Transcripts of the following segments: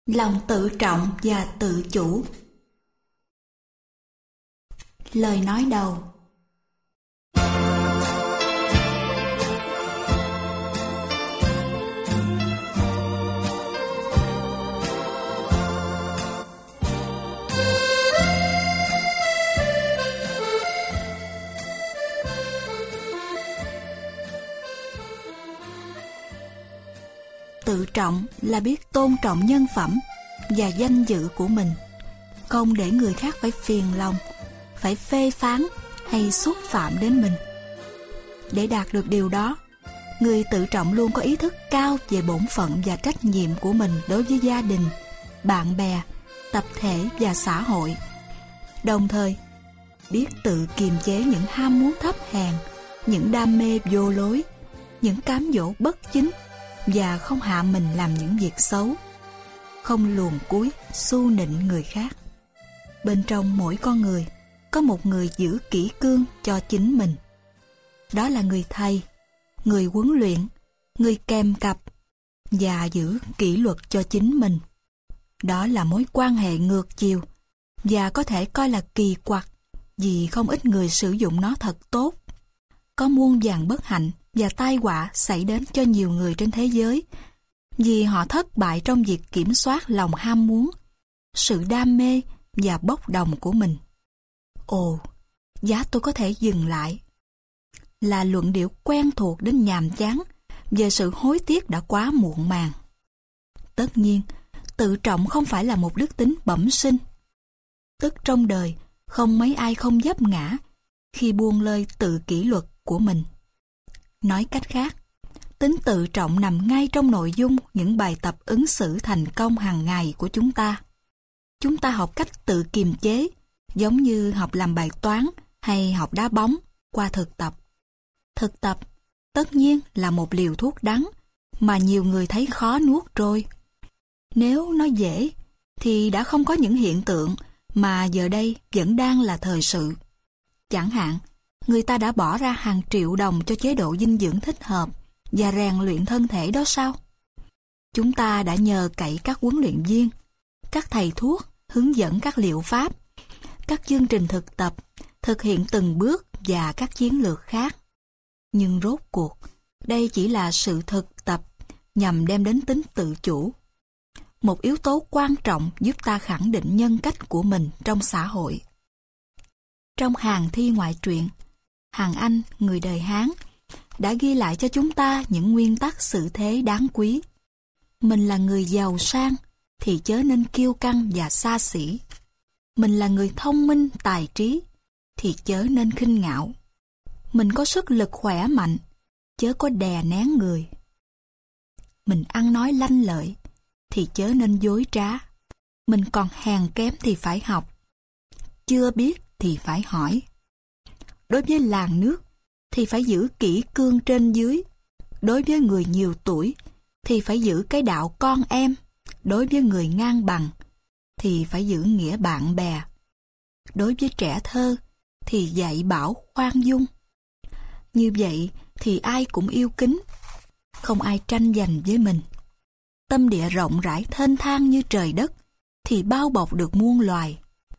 Lòng tự trọng và tự chủ. Lời nói đầu. Tự trọng là biết tôn trọng nhân phẩm và danh dự của mình, không để người khác phải phiền lòng, phải phê phán hay xúc phạm đến mình. Để đạt được điều đó, người tự trọng luôn có ý thức cao về bổn phận và trách nhiệm của mình đối với gia đình, bạn bè, tập thể và xã hội. Đồng thời, biết tự kiềm chế những ham muốn thấp hèn, những đam mê vô lối, những cám dỗ bất chính và không hạ mình làm những việc xấu, không luồn cúi xu nịnh người khác. Bên trong mỗi con người có một người giữ kỷ cương cho chính mình. Đó là người thầy, người huấn luyện, người kèm cặp và giữ kỷ luật cho chính mình. Đó là mối quan hệ ngược chiều và có thể coi là kỳ quặc vì không ít người sử dụng nó thật tốt. Có muôn vàn bất hạnh và tai họa xảy đến cho nhiều người trên thế giới vì họ thất bại trong việc kiểm soát lòng ham muốn, sự đam mê và bốc đồng của mình. Ồ, giá tôi có thể dừng lại là luận điệu quen thuộc đến nhàm chán về sự hối tiếc đã quá muộn màng. Tất nhiên, tự trọng không phải là một đức tính bẩm sinh. Tức trong đời, không mấy ai không vấp ngã khi buông lơi tự kỷ luật của mình. Nói cách khác, tính tự trọng nằm ngay trong nội dung những bài tập ứng xử thành công hàng ngày của chúng ta. Chúng ta học cách tự kiềm chế, giống như học làm bài toán hay học đá bóng qua thực tập. Thực tập, tất nhiên là một liều thuốc đắng mà nhiều người thấy khó nuốt trôi. Nếu nó dễ, thì đã không có những hiện tượng mà giờ đây vẫn đang là thời sự. Chẳng hạn, người ta đã bỏ ra hàng triệu đồng cho chế độ dinh dưỡng thích hợp và rèn luyện thân thể đó sao? Chúng ta đã nhờ cậy các huấn luyện viên, các thầy thuốc hướng dẫn các liệu pháp, các chương trình thực tập, thực hiện từng bước và các chiến lược khác. Nhưng rốt cuộc, đây chỉ là sự thực tập nhằm đem đến tính tự chủ. Một yếu tố quan trọng giúp ta khẳng định nhân cách của mình trong xã hội. Trong hàng thi ngoại truyện, Hàn Anh, người đời Hán, đã ghi lại cho chúng ta những nguyên tắc xử thế đáng quý. Mình là người giàu sang thì chớ nên kiêu căng và xa xỉ. Mình là người thông minh, tài trí thì chớ nên khinh ngạo. Mình có sức lực khỏe mạnh, chớ có đè nén người. Mình ăn nói lanh lợi thì chớ nên dối trá. Mình còn hèn kém thì phải học, chưa biết thì phải hỏi. Đối với làng nước thì phải giữ kỷ cương trên dưới. Đối với người nhiều tuổi thì phải giữ cái đạo con em. Đối với người ngang bằng thì phải giữ nghĩa bạn bè. Đối với trẻ thơ thì dạy bảo khoan dung. Như vậy thì ai cũng yêu kính, không ai tranh giành với mình. Tâm địa rộng rãi thênh thang như trời đất thì bao bọc được muôn loài.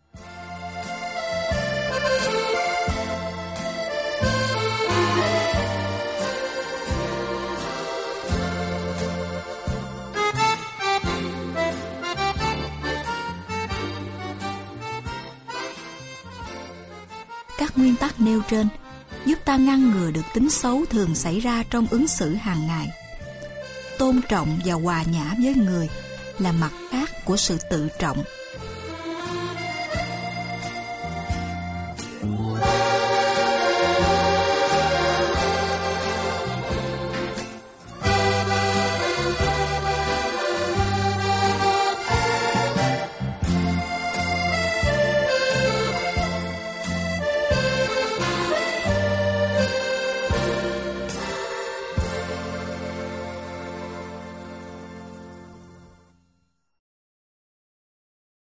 Các nguyên tắc nêu trên giúp ta ngăn ngừa được tính xấu thường xảy ra trong ứng xử hàng ngày. Tôn trọng và hòa nhã với người là mặt khác của sự tự trọng.